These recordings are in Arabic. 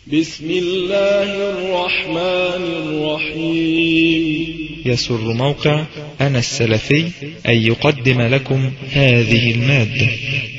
بسم الله الرحمن الرحيم. يسر موقع أنا السلفي أن يقدم لكم هذه المادة.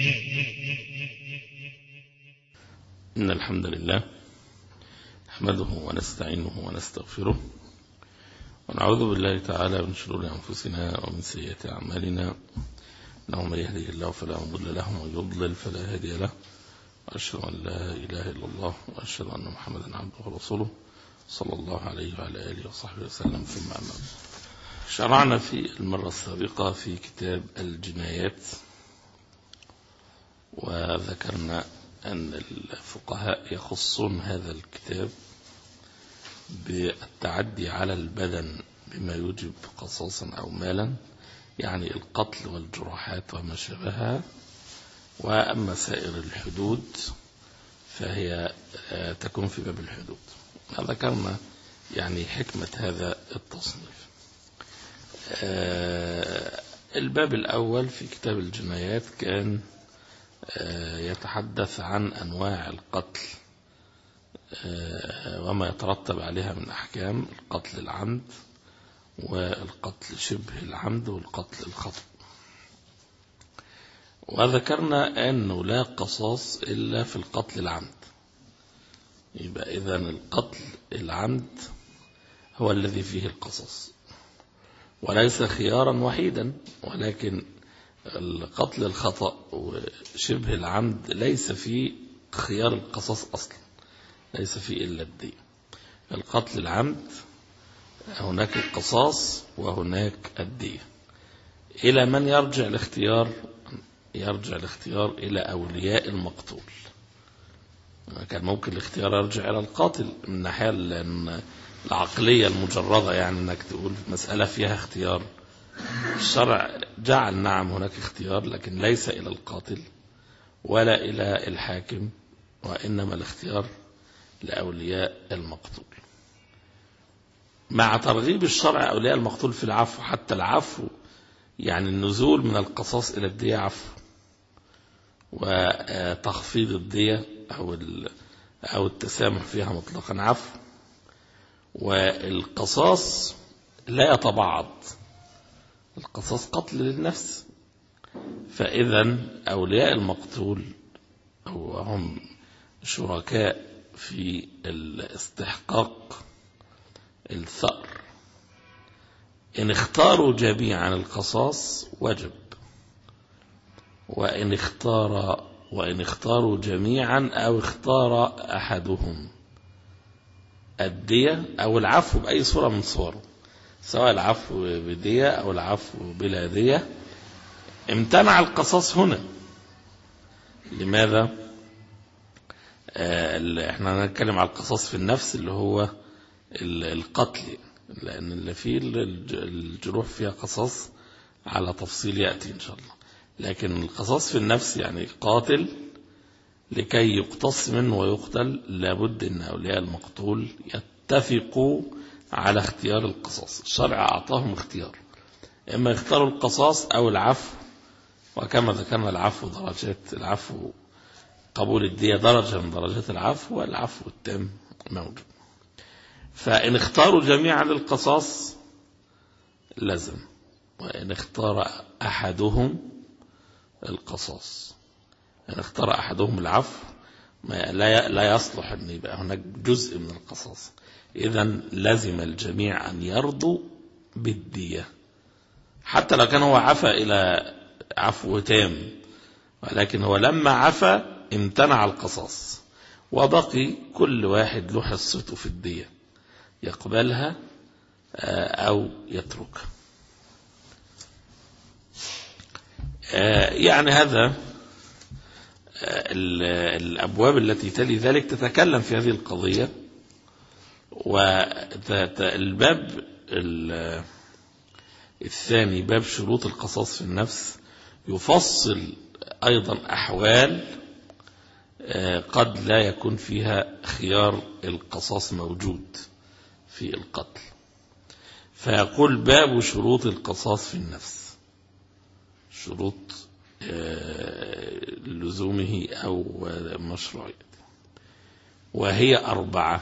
إن الحمد لله نحمده ونستعينه ونستغفره ونعوذ بالله تعالى من شرور أنفسنا ومن سيئات أعمالنا، إنه من يهده الله فلا مضل له ومن يضلل فلا هادي له، وأشهد أن لا إله إلا الله وأشهد أن محمدا عبده ورسوله صلى الله عليه وعلى آله وصحبه وسلم. ثم أما بعد، شرعنا في المرة السابقة في كتاب الجنايات، وذكرنا أن الفقهاء يخصون هذا الكتاب بالتعدي على البدن بما يوجب قصاصا أو مالا، يعني القتل والجراحات وما شابهها. وأما سائر الحدود فهي تكون في باب الحدود. ذكرنا يعني حكمة هذا التصنيف. الباب الأول في كتاب الجنايات كان يتحدث عن أنواع القتل وما يترتب عليها من أحكام: القتل العمد والقتل شبه العمد والقتل الخطأ. وذكرنا أنه لا قصاص إلا في القتل العمد. يبقى إذن القتل العمد هو الذي فيه القصاص، وليس خيارا وحيدا، ولكن القتل الخطأ وشبه العمد ليس فيه خيار القصاص أصلا، ليس فيه إلا الدية. القتل العمد هناك القصاص وهناك الدية. إلى من يرجع الاختيار؟ يرجع الاختيار إلى أولياء المقتول. كان ممكن الاختيار يرجع إلى القاتل من الناحية العقلية المجردة، يعني أنك تقول مسألة فيها اختيار. الشرع جعل نعم هناك اختيار، لكن ليس إلى القاتل ولا إلى الحاكم، وإنما الاختيار لأولياء المقتول، مع ترغيب الشرع أولياء المقتول في العفو. حتى العفو يعني النزول من القصاص إلى الدية عفو، وتخفيض الدية أو التسامح فيها مطلقا عفو. والقصاص لا يتبعض، القصاص قتل للنفس. فإذا أولياء المقتول هم شركاء في الاستحقاق الثأر. إن اختاروا جميعا القصاص وجب، وإن اختاروا جميعا أو اختار أحدهم الدية أو العفو بأي صورة من صوره، سواء العفو بدية أو العفو بلا دية، امتنع القصاص هنا. لماذا؟ احنا نتكلم على القصاص في النفس اللي هو القتل، لأن اللي فيه الجروح فيها قصاص على تفصيل يأتي إن شاء الله. لكن القصاص في النفس يعني قاتل لكي يقتص منه ويقتل، لابد أن أولياء المقتول يتفقوا على اختيار القصاص. الشرع أعطاهم اختيار، إما يختاروا القصاص أو العفو. وكما ذكرنا العفو درجات، العفو قبول الدية درجة من درجات العفو، والعفو التام موجود. فإن اختاروا جميعا القصاص لازم، وإن اختار أحدهم القصاص، إن اختار أحدهم العفو لا يصلح أن يبقى هناك جزء من القصاص. إذن لازم الجميع أن يرضوا بالدية، حتى لو كان هو عفا إلى عفو تام، ولكن هو لما عفا امتنع القصاص، وبقي كل واحد له حصته في الدية، يقبلها أو يتركها. يعني هذا الأبواب التي تلي ذلك تتكلم في هذه القضية. والباب الثاني باب شروط القصاص في النفس يفصل أيضا أحوال قد لا يكون فيها خيار القصاص موجود في القتل. فيقول باب شروط القصاص في النفس، شروط لزومه أو مشروعيته. وهي 4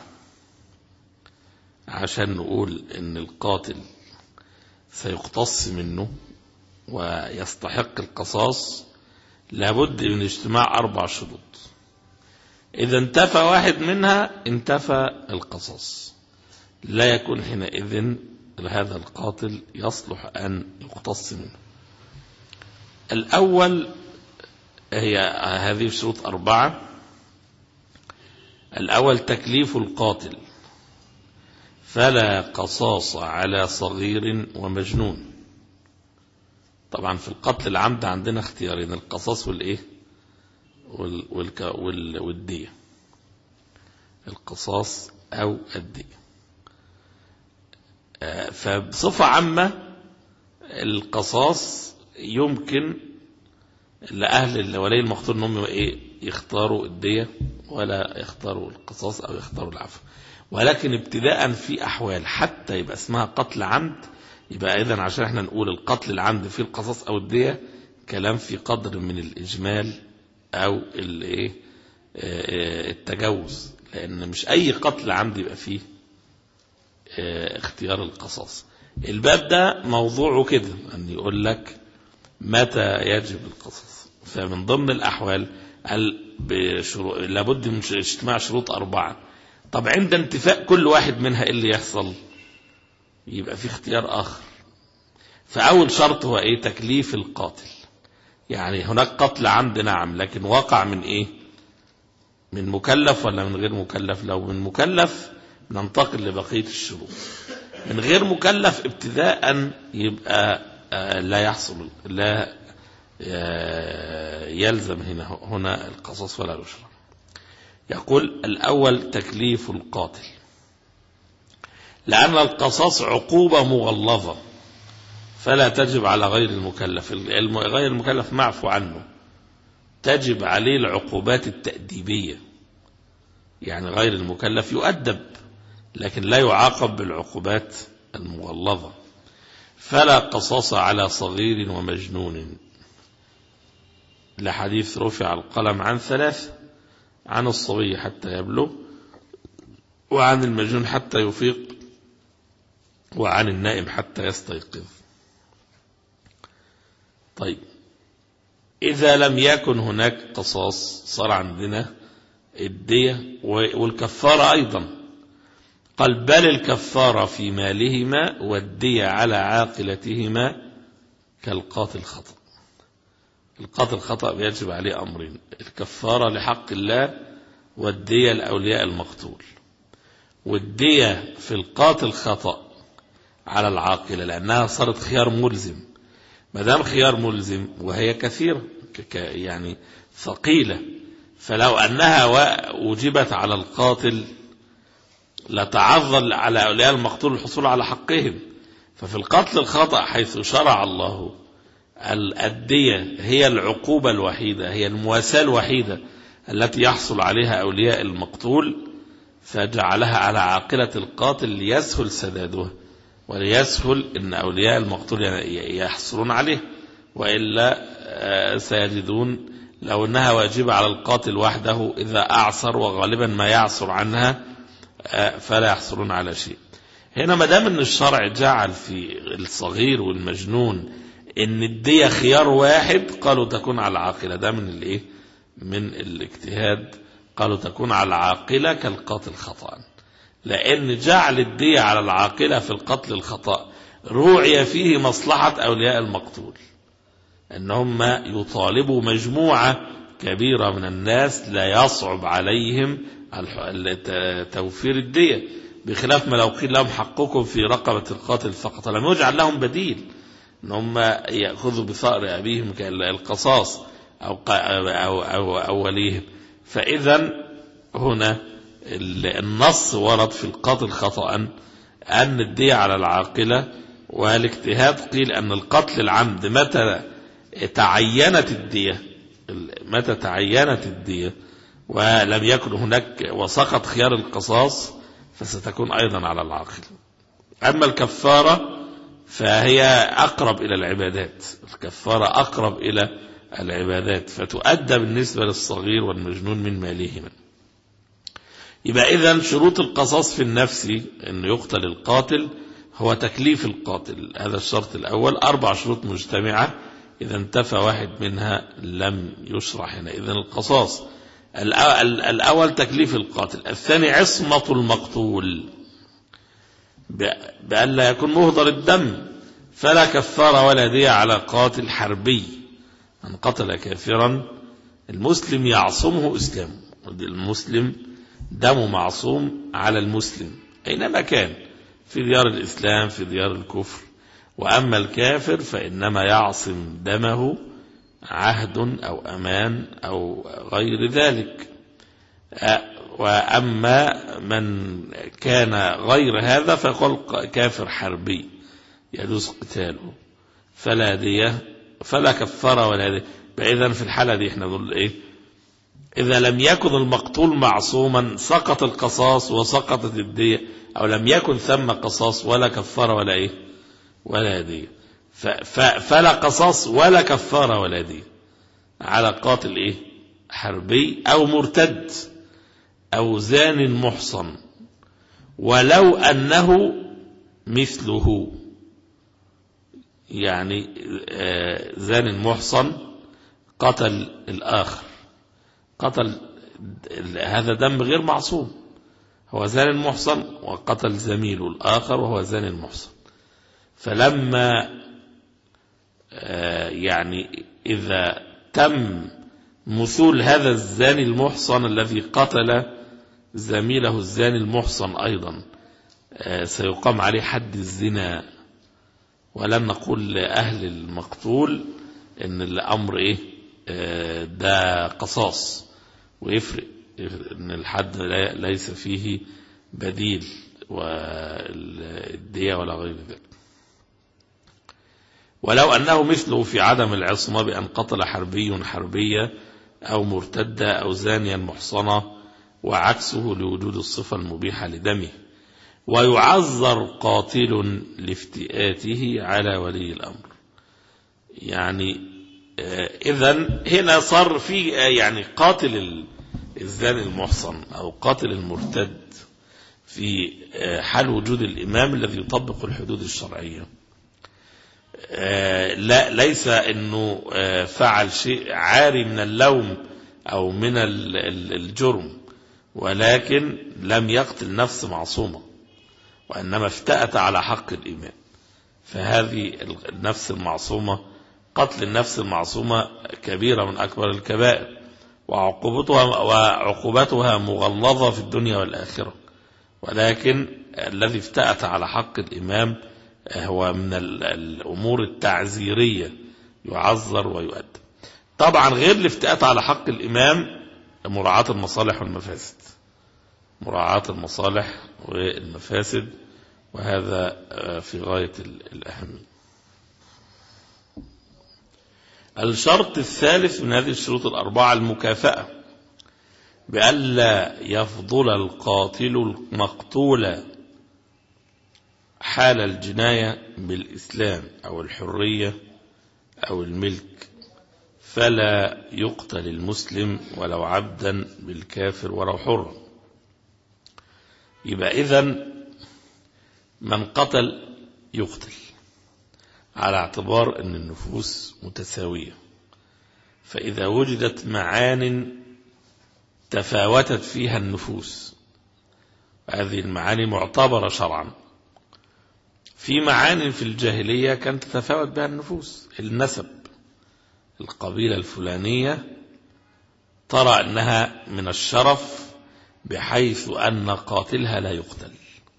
عشان نقول ان القاتل سيقتص منه ويستحق القصاص لابد من اجتماع 4 شروط. إذا انتفى واحد منها انتفى القصاص، لا يكون حينئذ هذا القاتل يصلح أن يقتص منه. الأول هي هذه الشروط 4. الأول تكليف القاتل، فلا قصاص على صغير ومجنون. طبعا في القتل العمد عندنا اختيارين، القصاص والإيه والدية، القصاص أو الدية. فبصفة عامة القصاص يمكن لأهل ولي المقتول أنهم يختاروا الدية ولا يختاروا القصاص أو يختاروا العفو، ولكن ابتداء في أحوال حتى يبقى اسمها قتل عمد، يبقى إذن عشان احنا نقول القتل العمد في القصاص أو الدية كلام في قدر من الإجمال أو التجاوز، لأن مش أي قتل عمد يبقى فيه اختيار القصاص. الباب ده موضوعه كده أن يقول لك متى يجب القصاص. فمن ضمن الأحوال لابد من اجتماع شروط 4. طب عند انتفاء كل واحد منها إيه اللي يحصل؟ يبقى في اختيار آخر. فأول شرط هو تكليف القاتل. يعني هناك قتل عمد نعم، لكن وقع من من مكلف ولا من غير مكلف؟ لو من مكلف ننتقل لبقية الشروط. من غير مكلف ابتداء يبقى لا يحصل، لا يلزم هنا القصاص ولا يشرع. يقول الأول تكليف القاتل، لأن القصاص عقوبة مغلظة فلا تجب على غير المكلف. غير المكلف معفو عنه، تجب عليه العقوبات التأديبية. يعني غير المكلف يؤدب لكن لا يعاقب بالعقوبات المغلظة. فلا قصاص على صغير ومجنون، لحديث رفع القلم عن 3، عن الصبي حتى يبلغ، وعن المجنون حتى يفيق، وعن النائم حتى يستيقظ. طيب إذا لم يكن هناك قصاص صار عندنا الدية والكفارة أيضا. قال بل الكفارة في مالهما والدية على عاقلتهما كالقاتل خطأ. القاتل خطأ بيجب عليه أمرين: الكفارة لحق الله، والدية لأولياء المقتول. والدية في القاتل خطأ على العاقلة لأنها صارت خيار ملزم. ما دام خيار ملزم وهي كثيرة يعني ثقيلة، فلو أنها وجبت على القاتل لتعذر على أولياء المقتول الحصول على حقهم. ففي القتل الخطأ حيث شرع الله الدية هي العقوبة الوحيدة، هي المواساة الوحيدة التي يحصل عليها أولياء المقتول، فجعلها على عاقلة القاتل ليسهل سدادها وليسهل أن أولياء المقتول يحصلون عليه، وإلا سيجدون لو أنها واجبة على القاتل وحده إذا أعصر، وغالبا ما يعصر عنها فلا يحصلون على شيء. هنا ما دام أن الشرع جعل في الصغير والمجنون أن الدية خيار واحد، قالوا تكون على العاقلة. ده من الاجتهاد، قالوا تكون على العاقلة كالقاتل خطأ، لأن جعل الدية على العاقلة في القتل الخطأ روعي فيه مصلحة أولياء المقتول، أنهم يطالبوا مجموعة كبيرة من الناس لا يصعب عليهم توفير الدية، بخلاف ما لو قيل لهم حقكم في رقبة القاتل فقط لم يجعل لهم بديل أنهم يأخذوا بثأر أبيهم كالقصاص أو وليهم. فإذا هنا النص ورد في القتل خطأ أن الدية على العاقلة، والاجتهاد قيل أن القتل العمد متى تعينت الدية ولم يكن هناك وسقط خيار القصاص فستكون أيضا على العاقل. أما الكفارة فهي أقرب إلى العبادات، الكفارة أقرب إلى العبادات فتؤدى بالنسبة للصغير والمجنون من مالهما. يبقى إذن شروط القصاص في النفس أن يقتل القاتل هو تكليف القاتل، هذا الشرط الأول. 4 شروط مجتمعة، إذا انتفى واحد منها لم يشرع هنا إذن القصاص. الأول تكليف القاتل، الثاني عصمة المقتول بأن لا يكون مهدر الدم، فلا كفارة ولا دية على قاتل حربي. من قتل كافرا المسلم يعصمه إسلامه، المسلم دمه معصوم على المسلم أينما كان، في ديار الإسلام في ديار الكفر. وأما الكافر فإنما يعصم دمه عهد أو أمان أو غير ذلك. وأما من كان غير هذا فيقول كافر حربي يجوز قتاله، فلا دية فلا كفارة ولا دية. فإذا في الحالة دي احنا نقول ايه؟ إذا لم يكن المقتول معصوما سقط القصاص وسقطت الدية، أو لم يكن ثم قصاص ولا كفارة ولا ايه ولا دية. فلا قصاص ولا كفارة ولا دية على قاتل ايه حربي أو مرتد أو زان محصن، ولو أنه مثله. يعني زان محصن قتل الآخر، قتل هذا دم غير معصوم، هو زان محصن وقتل زميله الآخر وهو زان المحصن. فلما يعني إذا تم مثول هذا الزاني المحصن الذي قتل زميله الزاني المحصن أيضا سيقام عليه حد الزنا، ولن نقول لأهل المقتول إن الأمر إيه ده قصاص ويفرق، إن الحد ليس فيه بديل والدية ولا غير ذلك. ولو أنه مثله في عدم العصمة بأن قتل حربي حربية أو مرتدة أو زانيا محصنة، وعكسه لوجود الصفة المبيحة لدمه. ويعذر قاتل لافتئاته على ولي الأمر. يعني إذن هنا صار في يعني قاتل الزاني المحصن أو قاتل المرتد في حال وجود الإمام الذي يطبق الحدود الشرعية، لا ليس أنه فعل شيء عاري من اللوم أو من الجرم، ولكن لم يقتل نفس معصومة وإنما افتأت على حق الإمام. فهذه النفس المعصومة، قتل النفس المعصومة كبيرة من أكبر الكبائر، وعقوبتها مغلظة في الدنيا والآخرة، ولكن الذي افتأت على حق الإمام هو من الأمور التعزيرية، يعذر ويؤدب. طبعا غير الافتئات على حق الإمام مراعاة المصالح والمفاسد، مراعاة المصالح والمفاسد، وهذا في غاية الأهمية. الشرط الثالث من هذه الشروط الأربعة المكافأة، بألا يفضل القاتل المقتول حال الجناية بالإسلام أو الحرية أو الملك، فلا يقتل المسلم ولو عبدا بالكافر ولو حرا. يبقى إذن من قتل يقتل على اعتبار أن النفوس متساوية، فإذا وجدت معان تفاوتت فيها النفوس، هذه المعاني معتبرة شرعا. في معان في الجاهلية كانت تتفاوت بها النفوس، النسب، القبيلة الفلانية ترى أنها من الشرف بحيث أن قاتلها لا يقتل،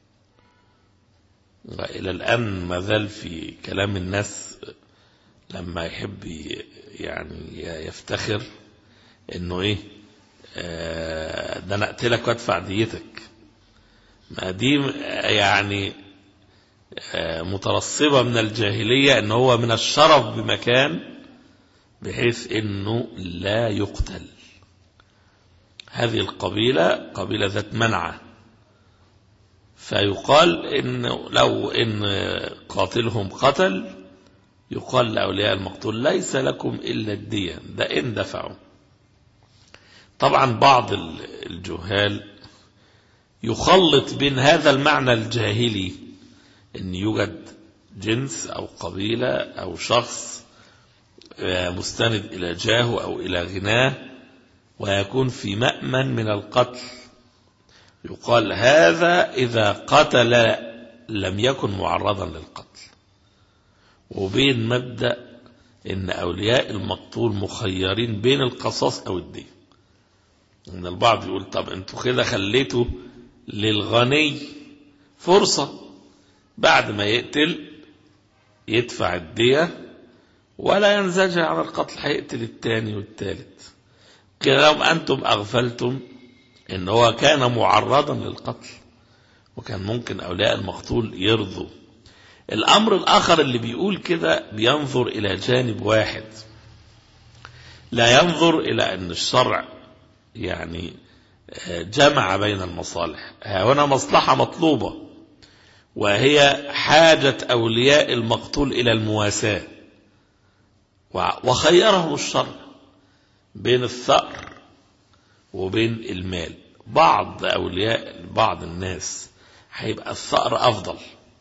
وإلى الآن ما زال في كلام الناس لما يحب يعني يفتخر إنه إيه ده أنا أقتلك وأدفع ديتك، ما دي يعني مترصبة من الجاهلية إنه هو من الشرف بمكان بحيث إنه لا يقتل. هذه القبيلة قبيلة ذات منعة، فيقال إن لو إن قاتلهم قتل يقال لأولياء المقتول ليس لكم إلا الدية، ده إن دفعوا. طبعا بعض الجهال يخلط بين هذا المعنى الجاهلي أن يوجد جنس أو قبيلة أو شخص مستند إلى جاهه أو إلى غناه ويكون في مأمن من القتل، يقال هذا إذا قتل لم يكن معرضا للقتل، وبين مبدأ إن أولياء المقتول مخيرين بين القصاص أو الدين. إن البعض يقول طب أنتوا كده خليتوا للغني فرصة بعد ما يقتل يدفع الدية ولا ينزجر عن القتل، هيقتل الثاني والثالث كده. لو أنتم أغفلتم إن هو كان معرضا للقتل وكان ممكن أولياء المقتول يرضوا. الأمر الآخر اللي بيقول كده بينظر إلى جانب واحد، لا ينظر إلى أن الشرع يعني جمع بين المصالح. هنا مصلحة مطلوبة وهي حاجة أولياء المقتول إلى المواساة، وخيرهم الشرع بين الثأر وبين المال. بعض أولياء بعض الناس هيبقى الثأر أفضل،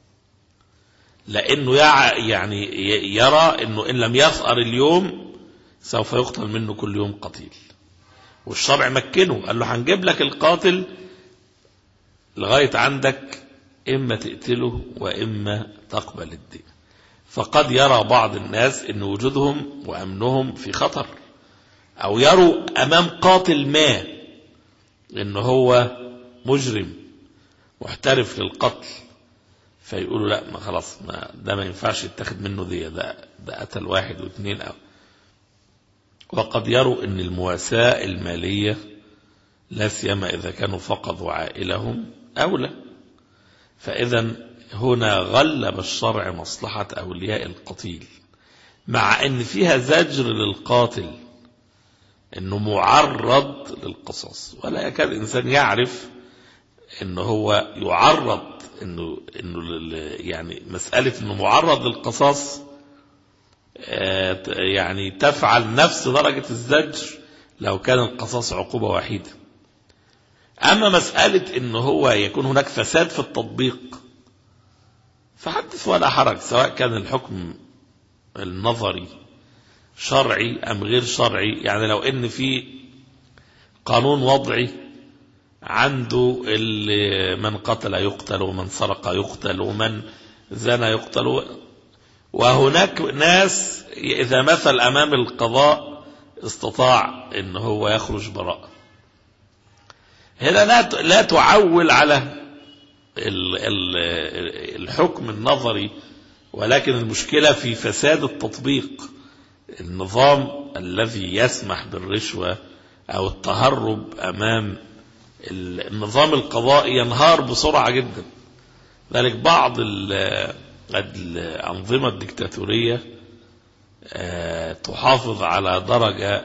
لأنه يعني يرى أنه إن لم يثأر اليوم سوف يقتل منه كل يوم قتيل، والشرع مكنه قال له هنجيب لك القاتل لغاية عندك، إما تقتله وإما تقبل الدين. فقد يرى بعض الناس أن وجودهم وأمنهم في خطر، أو يروا أمام قاتل ما أنه هو مجرم محترف للقتل، فيقولوا لا ما خلاص ده ما ينفعش يتخذ منه دية، ده قتل واحد واثنين. وقد يروا أن المواساة المالية لا سيما إذا كانوا فقدوا عائلهم أولى. فإذا هنا غلب الشرع مصلحة أولياء القتيل، مع أن فيها زجر للقاتل أنه معرض للقصاص، ولا يكاد الإنسان يعرف أنه هو يعرض إنه يعني مسألة أنه معرض للقصاص يعني تفعل نفس درجة الزجر لو كان القصاص عقوبة وحيدة. أما مسألة أنه هو يكون هناك فساد في التطبيق فحدث ولا حرج، سواء كان الحكم النظري شرعي أم غير شرعي. يعني لو أن في قانون وضعي عنده من قتل يقتل ومن سرق يقتل ومن زنى يقتل، وهناك ناس إذا مثل أمام القضاء استطاع أن هو يخرج براءة، هنا لا تعول على الحكم النظري، ولكن المشكلة في فساد التطبيق. النظام الذي يسمح بالرشوة أو التهرب أمام النظام القضائي ينهار بسرعة جدا. ذلك بعض الأنظمة الدكتاتورية تحافظ على درجة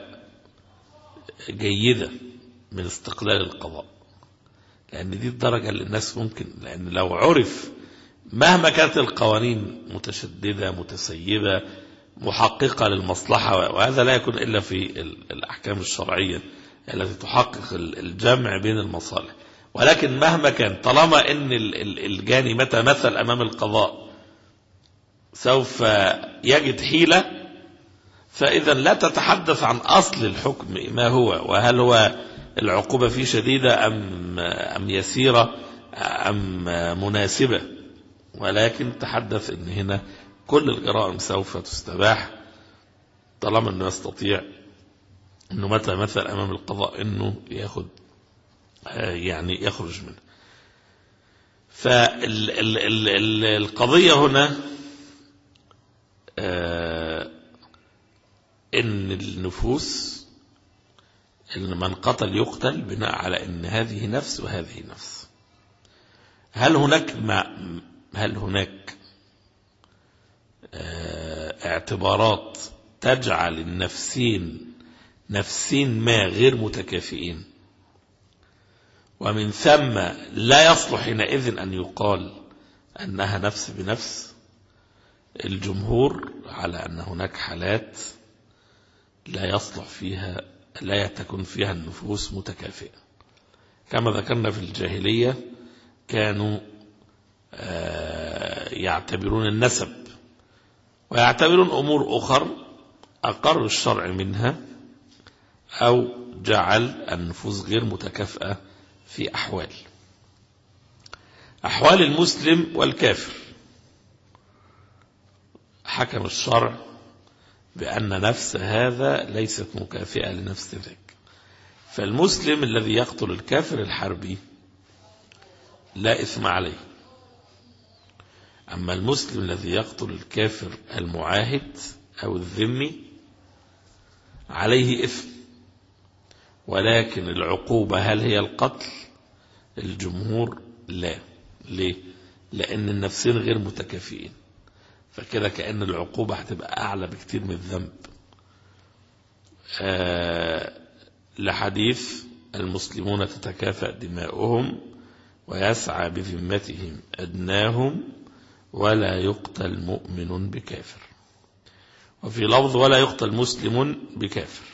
جيدة من استقلال القضاء، لأن دي الدرجة اللي الناس ممكن، لأن لو عرف مهما كانت القوانين متشددة متسيبة محققة للمصلحة، وهذا لا يكون إلا في الأحكام الشرعية التي تحقق الجمع بين المصالح، ولكن مهما كان طالما أن الجاني متى مثل أمام القضاء سوف يجد حيلة، فإذا لا تتحدث عن أصل الحكم ما هو، وهل هو العقوبة فيه شديدة أم يسيرة أم مناسبة، ولكن تحدث أن هنا كل الجرائم سوف تستباح طالما أنه يستطيع أنه متى مثل أمام القضاء أنه يأخذ يعني يخرج منه. فالقضية هنا أن النفوس إن من قتل يقتل بناء على أن هذه نفس وهذه نفس. هل هناك اعتبارات تجعل النفسين نفسين ما غير متكافئين، ومن ثم لا يصلح حينئذ أن يقال أنها نفس بنفس؟ الجمهور على أن هناك حالات لا يصلح فيها لا تكون فيها النفوس متكافئة، كما ذكرنا في الجاهلية كانوا يعتبرون النسب ويعتبرون أمور أخر أقر الشرع منها أو جعل النفوس غير متكافئة في أحوال المسلم والكافر. حكم الشرع بأن نفس هذا ليست مكافئة لنفس ذاك. فالمسلم الذي يقتل الكافر الحربي لا إثم عليه، أما المسلم الذي يقتل الكافر المعاهد أو الذمي عليه إثم. ولكن العقوبة هل هي القتل؟ الجمهور لا. ليه؟ لأن النفسين غير متكافئين، فكده كأن العقوبة هتبقى أعلى بكتير من الذنب. لحديث المسلمون تتكافأ دماؤهم ويسعى بذمتهم أدناهم ولا يقتل مؤمن بكافر، وفي لفظ ولا يقتل مسلم بكافر.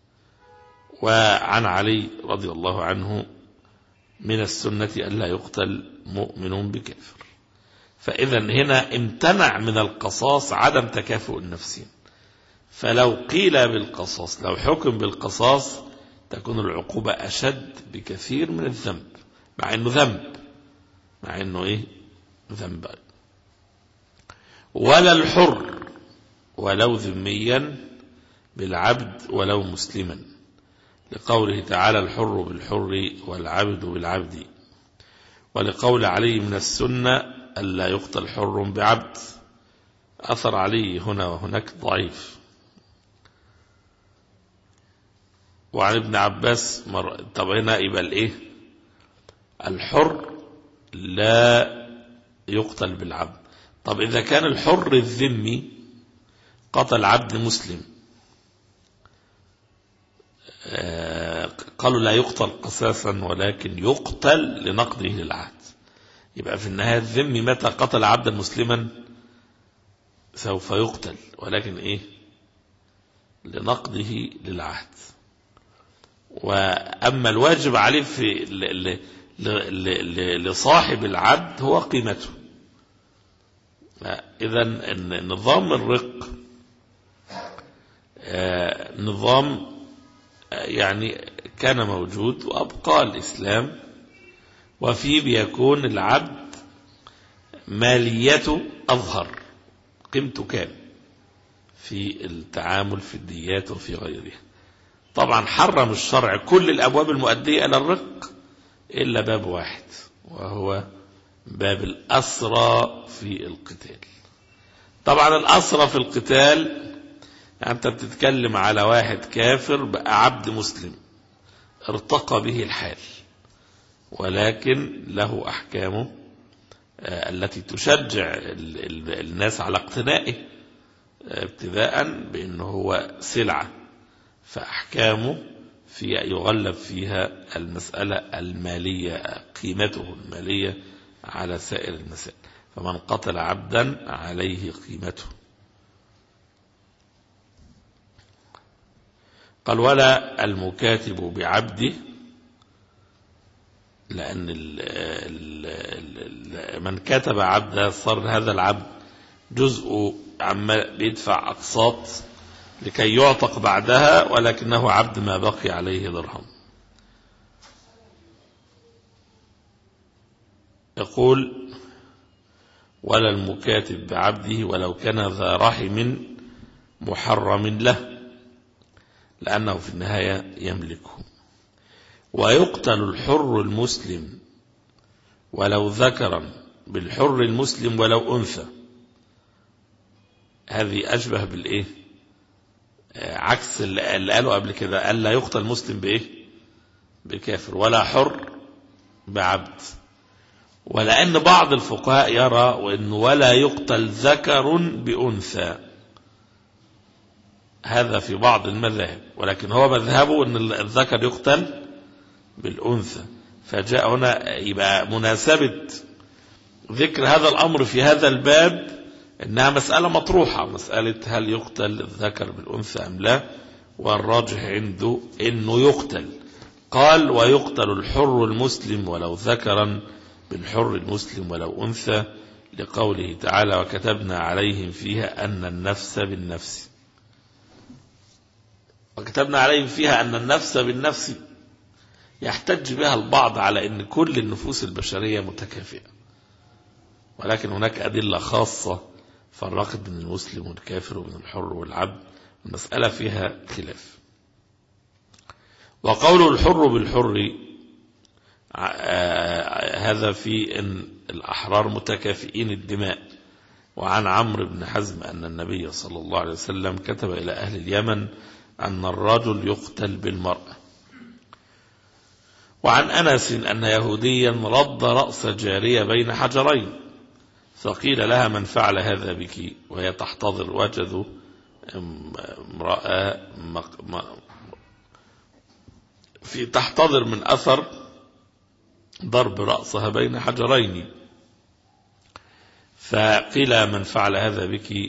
وعن علي رضي الله عنه من السنة ألا يقتل مؤمن بكافر. فإذا هنا امتنع من القصاص عدم تكافؤ النفسين. فلو قيل بالقصاص، لو حكم بالقصاص، تكون العقوبة أشد بكثير من الذنب، مع أنه ذنب، مع أنه ذنب. ولا الحر ولو ذميا بالعبد ولو مسلما، لقوله تعالى الحر بالحر والعبد بالعبد. ولقول علي من السنة ألا يقتل حر بعبد. أثر علي هنا وهناك ضعيف. وعن ابن عباس طب هنا يبقى الحر لا يقتل بالعبد. طب إذا كان الحر الذمي قتل عبد مسلم، قالوا لا يقتل قصاصا ولكن يقتل لنقضه للعهد. يبقى في النهاية الذمي متى قتل عبدا مسلما سوف يقتل، ولكن لنقضه للعهد. وأما الواجب عليه في لصاحب العبد هو قيمته. إذا نظام الرق نظام كان موجود وأبقى الإسلام، وفيه بيكون العبد ماليته أظهر، قيمته كام في التعامل في الديات وفي غيرها. طبعا حرم الشرع كل الأبواب المؤدية إلى الرق إلا باب واحد، وهو باب الأسرى في القتال. طبعا الأسرى في القتال أنت بتتكلم على واحد كافر بقى عبد مسلم ارتقى به الحال، ولكن له أحكامه التي تشجع الناس على اقتنائه، ابتداء بأنه هو سلعة، فأحكامه في يغلب فيها المسألة المالية، قيمته المالية على سائر المسائل. فمن قتل عبدا عليه قيمته. قال ولا المكاتب بعبده، لأن من كتب عبده صار هذا العبد جزء عما بيدفع أقساط لكي يعتق بعدها، ولكنه عبد ما بقي عليه درهم. يقول ولا المكاتب بعبده ولو كان ذا رحم محرم له، لأنه في النهاية يملكه. ويقتل الحر المسلم ولو ذكرا بالحر المسلم ولو أنثى. هذه أشبه عكس اللي قالوا قبل كده، قال لا يقتل مسلم بكافر ولا حر بعبد. ولأن بعض الفقهاء يرى وإنه ولا يقتل ذكر بأنثى، هذا في بعض المذاهب، ولكن هو مذهبه أن الذكر يقتل بالأنثى. فجاء هنا يبقى مناسبة ذكر هذا الأمر في هذا الباب إنها مسألة مطروحة، مسألة هل يقتل الذكر بالأنثى أم لا، والراجح عنده إنه يقتل. قال ويقتل الحر المسلم ولو ذكرا بالحر المسلم ولو أنثى، لقوله تعالى وكتبنا عليهم فيها أن النفس بالنفس. وكتبنا عليهم فيها أن النفس بالنفس يحتج بها البعض على أن كل النفوس البشرية متكافئة، ولكن هناك أدلة خاصة فرقت بين المسلم والكافر وبين الحر والعبد، المسألة فيها خلاف. وقول الحر بالحر هذا في أن الأحرار متكافئين الدماء. وعن عمرو بن حزم أن النبي صلى الله عليه وسلم كتب إلى أهل اليمن أن الرجل يقتل بالمرأة. وعن أنس أن يهوديا رد رأس جارية بين حجرين، فقيل لها من فعل هذا بك؟ وهي تحتضر، وجدوا امرأة في تحتضر من أثر ضرب رأسها بين حجرين، فقيل من فعل هذا بك؟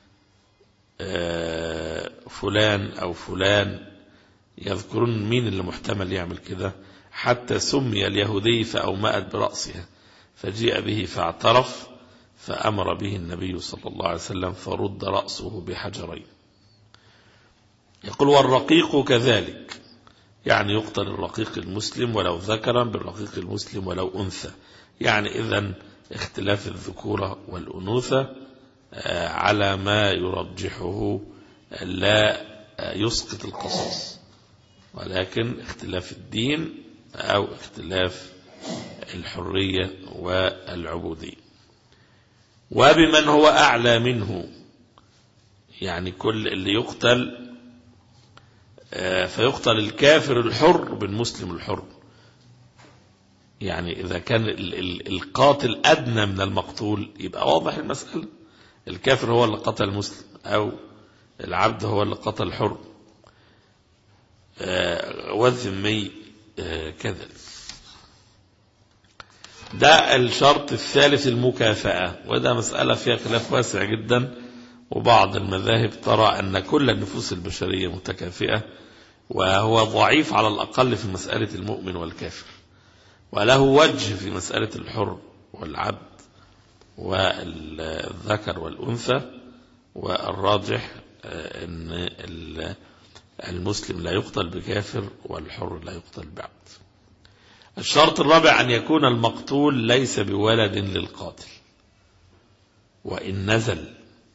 فلان أو فلان، يذكرون مين اللي محتمل يعمل كده، حتى سمي اليهودي فأومأت برأسها، فجيء به فاعترف، فأمر به النبي صلى الله عليه وسلم فرد رأسه بحجرين. يقول والرقيق كذلك، يعني يقتل الرقيق المسلم ولو ذكرا بالرقيق المسلم ولو أنثى، يعني إذن اختلاف الذكورة والأنوثة على ما يرجحه لا يسقط القصاص، ولكن اختلاف الدين أو اختلاف الحرية والعبودية. وبمن هو أعلى منه، يعني كل اللي يقتل فيقتل الكافر الحر بالمسلم الحر، يعني إذا كان القاتل أدنى من المقتول يبقى واضح المسألة، الكافر هو اللي قتل المسلم أو العبد هو اللي قتل الحر، والذمي كذلك. ده الشرط الثالث المكافأة، وده مسألة فيها خلاف واسع جدا، وبعض المذاهب ترى أن كل النفوس البشرية متكافئة، وهو ضعيف على الأقل في مسألة المؤمن والكافر، وله وجه في مسألة الحر والعبد والذكر والأنثى، والراجح أن المسلم لا يقتل بكافر والحر لا يقتل بعبد. الشرط الرابع أن يكون المقتول ليس بولد للقاتل، وإن نزل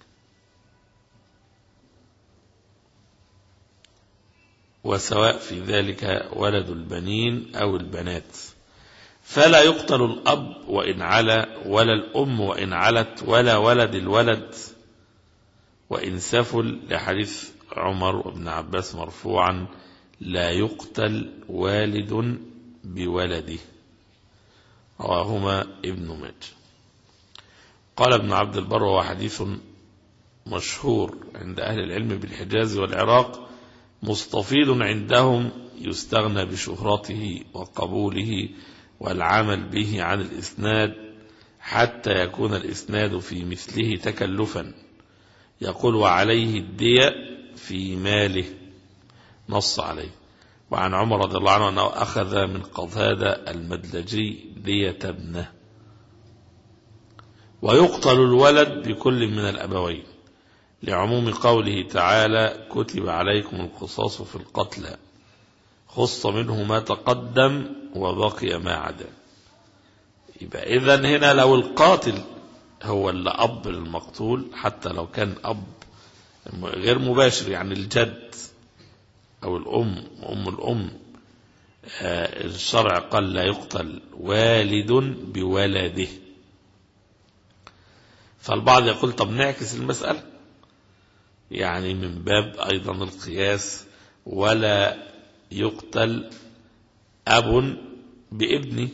وسواء في ذلك ولد البنين أو البنات، فلا يقتل الأب وإن علا، ولا الأم وإن علت، ولا ولد الولد وإن سفل، لحديث عمر وابن عباس مرفوعا لا يقتل والد بولده، رواهما ابن ماجه. قال ابن عبد البر وهو حديث مشهور عند أهل العلم بالحجاز والعراق، مستفيض عندهم يستغنى بشهرته وقبوله والعمل به عن الإسناد، حتى يكون الإسناد في مثله تكلفا. يقول وعليه الدية في ماله، نص عليه. وعن عمر رضي الله عنه أنه أخذ من قتادة المدلجي دية ابنه. ويقتل الولد بكل من الأبوين، لعموم قوله تعالى كتب عليكم القصاص في القتلى، خص منه ما تقدم وبقي ما عدا. يبقى إذن هنا لو القاتل هو اللي أب للمقتول، حتى لو كان أب غير مباشر، يعني الجد أو الأم أم الأم، الشرع قال لا يقتل والد بولده. فالبعض يقول طب نعكس المسألة، يعني من باب أيضا القياس، ولا يقتل أب بابنه،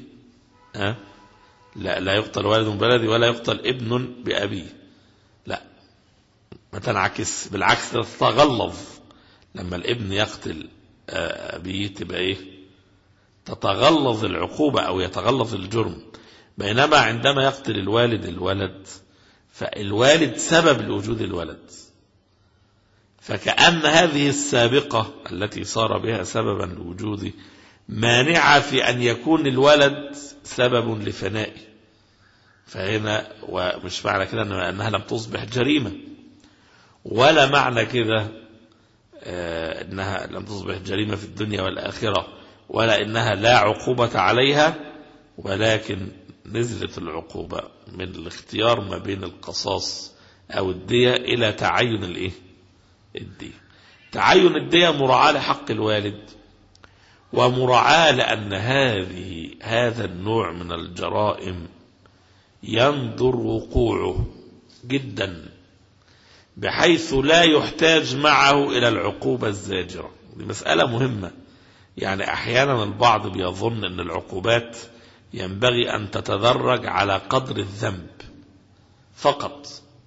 لا يقتل والد بولده ولا يقتل ابن بأبيه، لا ما تنعكس، بالعكس تتغلظ. لما الابن يقتل أبيه تبقى إيه؟ تتغلظ العقوبة أو يتغلظ الجرم. بينما عندما يقتل الوالد الولد، فالوالد سبب لوجود الولد، فكأن هذه السابقة التي صار بها سببا لوجود مانعة في أن يكون الولد سبب لفنائه. فهنا ومش معنى كده أنها لم تصبح جريمة، ولا معنى كده أنها لم تصبح جريمة في الدنيا والآخرة، ولا أنها لا عقوبة عليها، ولكن نزلت العقوبة من الاختيار ما بين القصاص أو الدية إلى تعين الدية. تعين الدية مراعاة لحق الوالد، ومراعاة لأن هذا النوع من الجرائم يندر وقوعه جدا بحيث لا يحتاج معه إلى العقوبة الزاجرة. دي مسألة مهمة. يعني أحيانا البعض بيظن أن العقوبات ينبغي أن تتدرج على قدر الذنب فقط،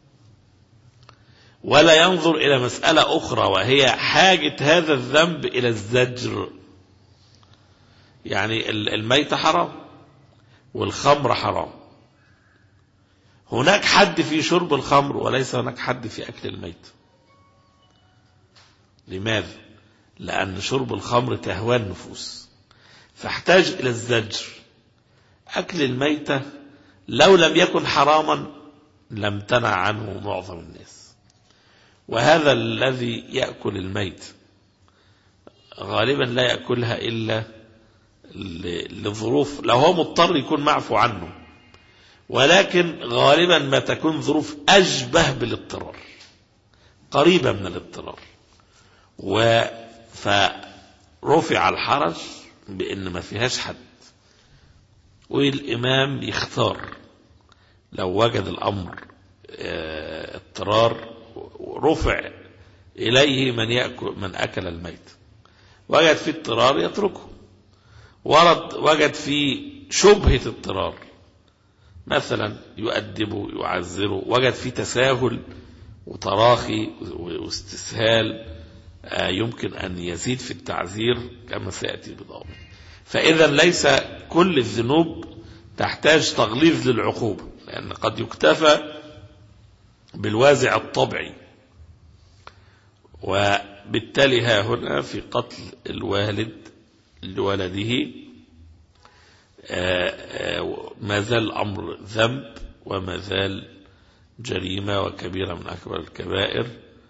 ولا ينظر إلى مسألة أخرى، وهي حاجة هذا الذنب إلى الزجر. يعني الميت حرام والخمر حرام، هناك حد في شرب الخمر وليس هناك حد في أكل الميت. لماذا؟ لأن شرب الخمر تهوى النفوس فاحتاج إلى الزجر. أكل الميتة لو لم يكن حراما لم تنع عنه معظم الناس. وهذا الذي يأكل الميت غالبا لا يأكلها إلا لظروف، لو هو مضطر يكون معفو عنه، ولكن غالبا ما تكون ظروف أشبه بالاضطرار، قريبة من الاضطرار. فرفع الحرج بأن ما فيهاش حد، والإمام يختار لو وجد الأمر اضطرار رفع إليه من أكل الميت. وجد في اضطرار يتركه، وجد في شبهة اضطرار مثلا يؤدبه يعذره، وجد في تساهل وتراخي واستسهال يمكن أن يزيد في التعذير كما سيأتي بضابط. فإذا ليس كل الذنوب تحتاج تغليظ للعقوبة، لأن قد يكتفى بالوازع الطبعي. وبالتالي ها هنا في قتل الوالد لولده ما زال الأمر ذنب، وما زال جريمة وكبيرة من أكبر الكبائر،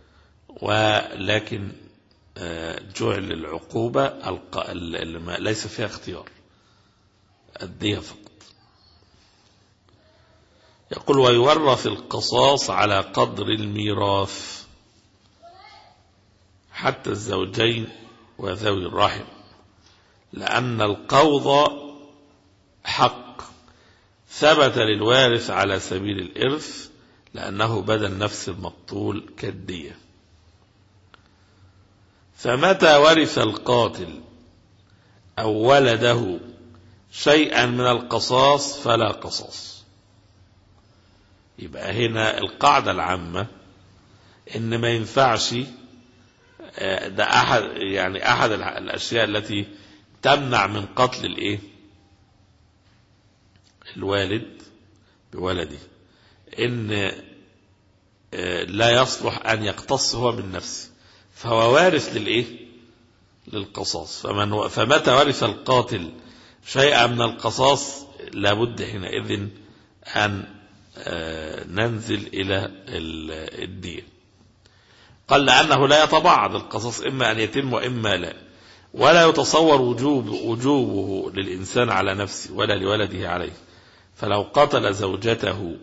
ولكن جعل العقوبة ليس فيها اختيار، الدية فقط. يقول ويورث القصاص على قدر الميراث حتى الزوجين وذوي الرحم، لأن القوض حق ثبت للوارث على سبيل الإرث، لأنه بدل نفس المقتول كالدية. فمتى ورث القاتل أو ولده شيئا من القصاص فلا قصاص. يبقى هنا القاعدة العامة إن ما ينفعش، ده أحد الأشياء التي تمنع من قتل الوالد بولده، إن لا يصلح أن يقتص هو من نفسه، فهو وارث للقصاص. فمتى ورث القاتل شيئا من القصاص لابد حينئذ أن ننزل إلى الدين. قال لأنه لا يتبعض القصاص، إما أن يتم وإما لا، ولا يتصور وجوبه للإنسان على نفسه ولا لولده عليه. فلو قتل زوجته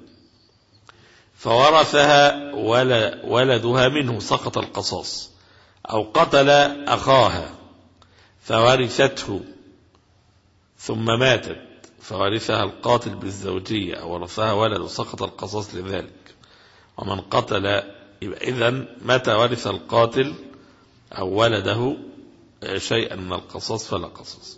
فورثها ولدها منه سقط القصاص، أو قتل أخاها فورثته ثم ماتت فورثها القاتل بالزوجية أو ورثها ولد سقط القصاص لذلك. ومن قتل، يبقى إذن متى ورث القاتل أو ولده شيئا من القصاص فلا قصاص.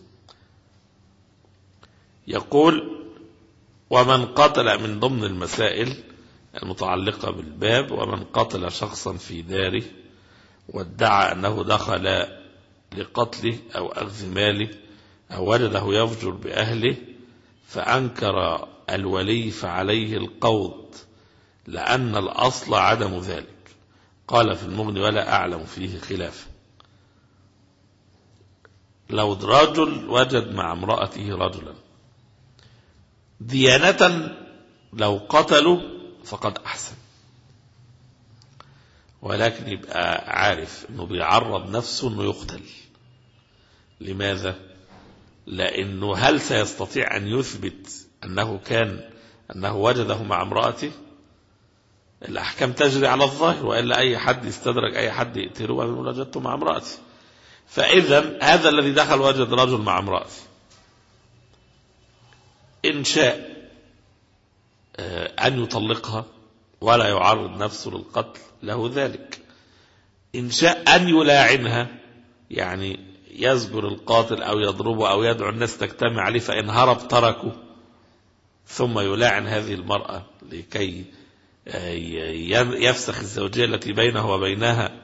يقول ومن قتل، من ضمن المسائل المتعلقة بالباب، ومن قتل شخصا في داره وادعى أنه دخل لقتله أو أخذ ماله أو ولده يفجر بأهله فأنكر الولي فعليه القوض، لأن الأصل عدم ذلك. قال في المغني ولا أعلم فيه خلافا. لو رجل وجد مع امرأته رجلا ديانة، لو قتلوا فقد أحسن، ولكن يبقى عارف أنه بيعرض نفسه أنه يقتل. لماذا؟ لأنه هل سيستطيع أن يثبت أنه وجده مع امرأته؟ الأحكام تجري على الظاهر، وإلا أي حد يستدرج أي حد يقتله ويقول وجدته مع امرأته. فإذا هذا الذي دخل وجد رجل مع امرأته، إن شاء أن يطلقها ولا يعرض نفسه للقتل له ذلك، إن شاء أن يلاعنها، يعني يزجر القاتل أو يضربه أو يدعو الناس تجتمع عليه، فإن هرب تركه، ثم يلاعن هذه المرأة لكي يفسخ الزوجية التي بينه وبينها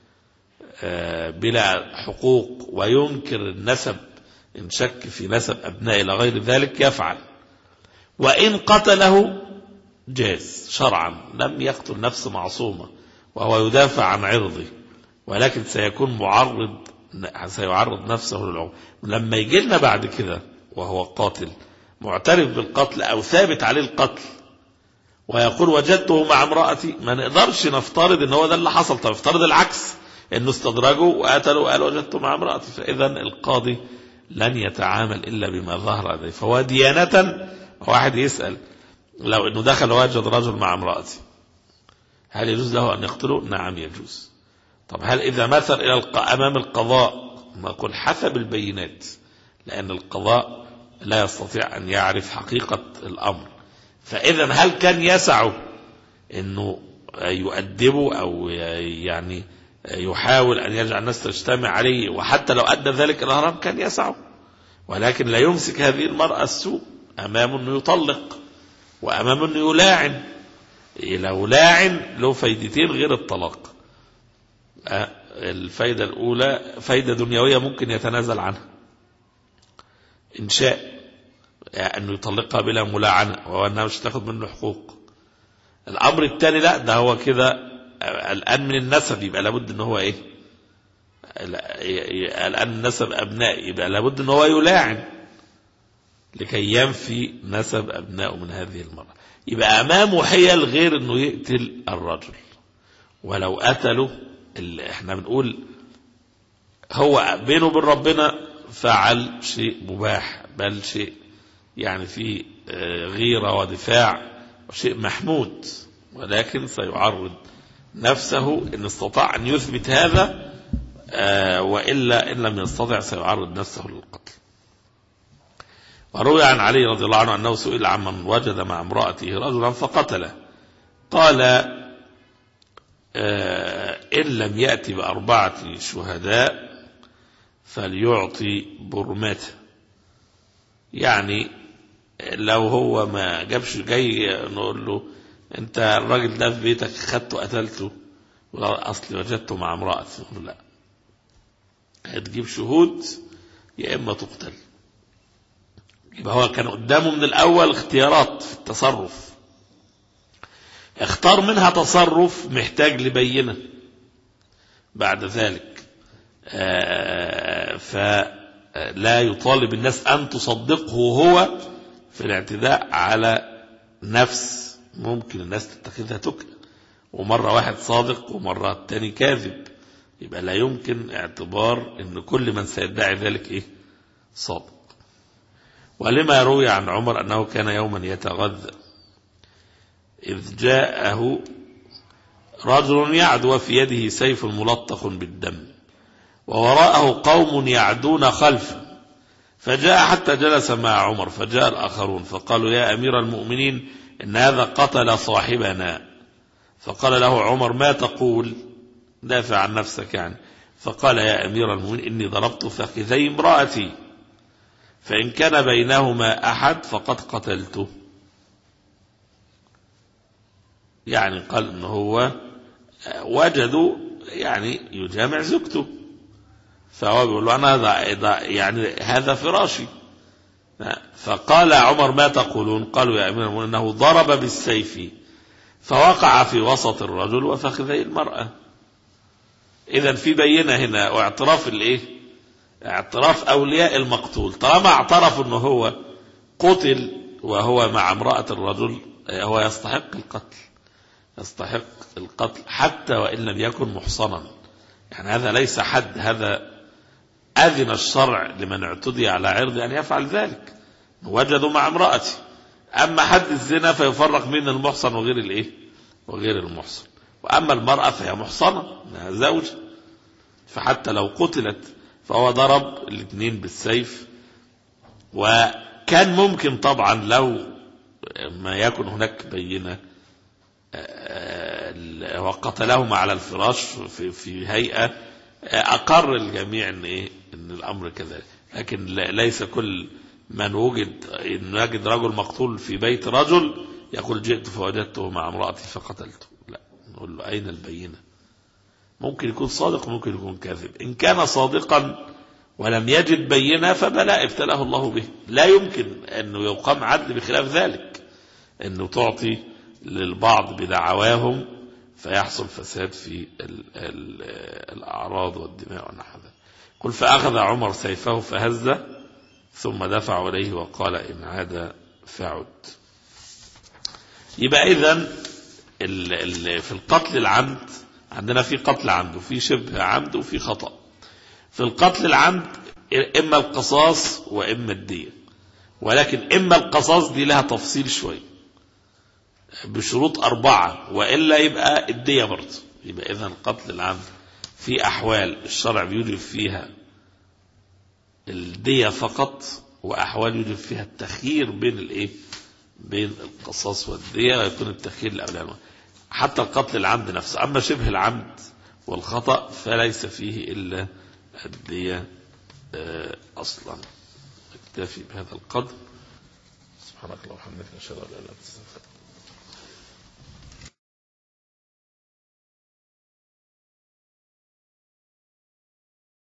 بلا حقوق، وينكر النسب إن شك في نسب أبناء إلى غير ذلك يفعل. وإن قتله جاز شرعا، لم يقتل نفس معصومة وهو يدافع عن عرضه، ولكن سيعرض نفسه للعقوبة. لما يجي لنا بعد كده وهو قاتل معترف بالقتل أو ثابت عليه القتل ويقول وجدته مع امرأتي، ما نقدرش نفترض ان هو ده اللي حصل. طب افترض العكس، انه استدرجوا وقتلوا وقال وجدته مع امرأتي، فاذا القاضي لن يتعامل الا بما ظهر عليه. فهو ديانة، واحد يسأل لو انه دخل وجد رجل مع امرأتي هل يجوز له ان يقتله؟ نعم يجوز. طب هل اذا مثل الى امام القضاء؟ نقول حسب البينات، لان القضاء لا يستطيع ان يعرف حقيقة الامر. فإذا هل كان يسعه أنه يؤدبه أو يعني يحاول أن يجعل الناس تجتمع عليه، وحتى لو أدى ذلك الهرم كان يسعه، ولكن لا يمسك هذه المرأة السوء أمام أنه يطلق وأمام أنه يلاعن. لو لاعن له فايدتين غير الطلاق. الفايدة الأولى فايدة دنيوية ممكن يتنازل عنها إن شاء، أنه يطلقها بلا ملاعنة وهو أنها مش تاخد منه حقوق. الأمر الثاني لا، ده هو كده الآن من النسب، يبقى لابد أنه هو إيه؟ الآن النسب أبناء، يبقى لابد أنه هو يلاعن لكي ينفي نسب أبنائه من هذه المرة. يبقى أمامه حيل غير أنه يقتل الرجل. ولو قتله احنا بنقول هو بينه وبين ربنا فعل شيء مباح، بل شيء يعني في غيرة ودفاع وشيء محمود، ولكن سيعرض نفسه إن استطاع أن يثبت هذا، وإلا إن لم يستطع سيعرض نفسه للقتل. وروي عن علي رضي الله عنه أنه سئل عمن وجد مع امرأته رجلا فقتله، قال إن لم يأتي ب4 شهداء فليعطي برمته. يعني لو هو ما جابش جاي نقول له انت الراجل ده في بيتك خدته قتلته، ولا اصلي وجدته مع امرأتي، لا، هتجيب شهود يا اما تقتل. يبقى هو كان قدامه من الاول اختيارات في التصرف، اختار منها تصرف محتاج لبينة بعد ذلك، فلا يطالب الناس أن تصدقه هو في الاعتداء على نفس ممكن الناس تتخذها تكة، ومرة واحد صادق ومرة التاني كاذب. يبقى لا يمكن اعتبار ان كل من سيدعي ذلك ايه صادق. ولما يروي عن عمر أنه كان يوما يتغذى إذ جاءه رجل يعدو في يده سيف ملطخ بالدم ووراءه قوم يعدون خلفه، فجاء حتى جلس مع عمر، فجاء الآخرون فقالوا يا أمير المؤمنين إن هذا قتل صاحبنا. فقال له عمر ما تقول؟ دافع عن نفسك يعني. فقال يا أمير المؤمنين إني ضربت فخذي امرأتي، فإن كان بينهما أحد فقد قتلته. يعني قال إنه هو وجدوا يعني يجامع زوجته، فهو بيقول له أنا يعني هذا فراشي. فقال عمر ما تقولون؟ قالوا يا أمير المؤمنين إنه ضرب بالسيف فوقع في وسط الرجل وفخذي المرأة. إذن في بينة هنا واعتراف اعتراف أولياء المقتول، طالما اعترفوا أنه هو قتل وهو مع امرأة الرجل هو يستحق القتل، يستحق القتل حتى وإن لم يكن محصنا. يعني هذا ليس حد، هذا أذن الشرع لمن اعتدي على عرض أن يفعل ذلك، وجدوا مع امرأتي. أما حد الزنا فيفرق بين المحصن وغير الإيه وغير المحصن. وأما المرأة فهي محصنة، انها زوجة، فحتى لو قتلت فهو ضرب الاثنين بالسيف. وكان ممكن طبعا لو ما يكن هناك بينة وقتلهما على الفراش في هيئة أقر الجميع إن الأمر كذلك. لكن ليس كل من وجد إن يجد رجل مقتول في بيت رجل يقول جئت فوجدته مع امرأتي فقتلته، لا، نقول له أين البينة؟ ممكن يكون صادق وممكن يكون كاذب. إن كان صادقا ولم يجد بينة فبلا ابتلاه الله به. لا يمكن أنه يقام عدل بخلاف ذلك، أنه تعطي للبعض بدعواهم فيحصل فساد في الأعراض والدماء ونحو ذلك. قل فأخذ عمر سيفه فهزه ثم دفع إليه وقال إن عاد فعد. يبقى إذن في القتل العمد عندنا في قتل عمد وفي شبه عمد وفي خطأ. في القتل العمد إما القصاص وإما الدية، ولكن إما القصاص دي لها تفصيل شوي بشروط 4، وإلا يبقى الدية برضه. يبقى إذن القتل العمد في أحوال الشرع بيوجب فيها الدية فقط، وأحوال يوجب فيها التخيير بين القصاص والدية، ويكون التخيير الأولى حتى القتل العمد نفسه. أما شبه العمد والخطأ فليس فيه إلا الدية أصلا. اكتفي بهذا القدر. سبحانك اللهم وبحمدك، نشهد أن لا إله إلا أنت، نستغفرك.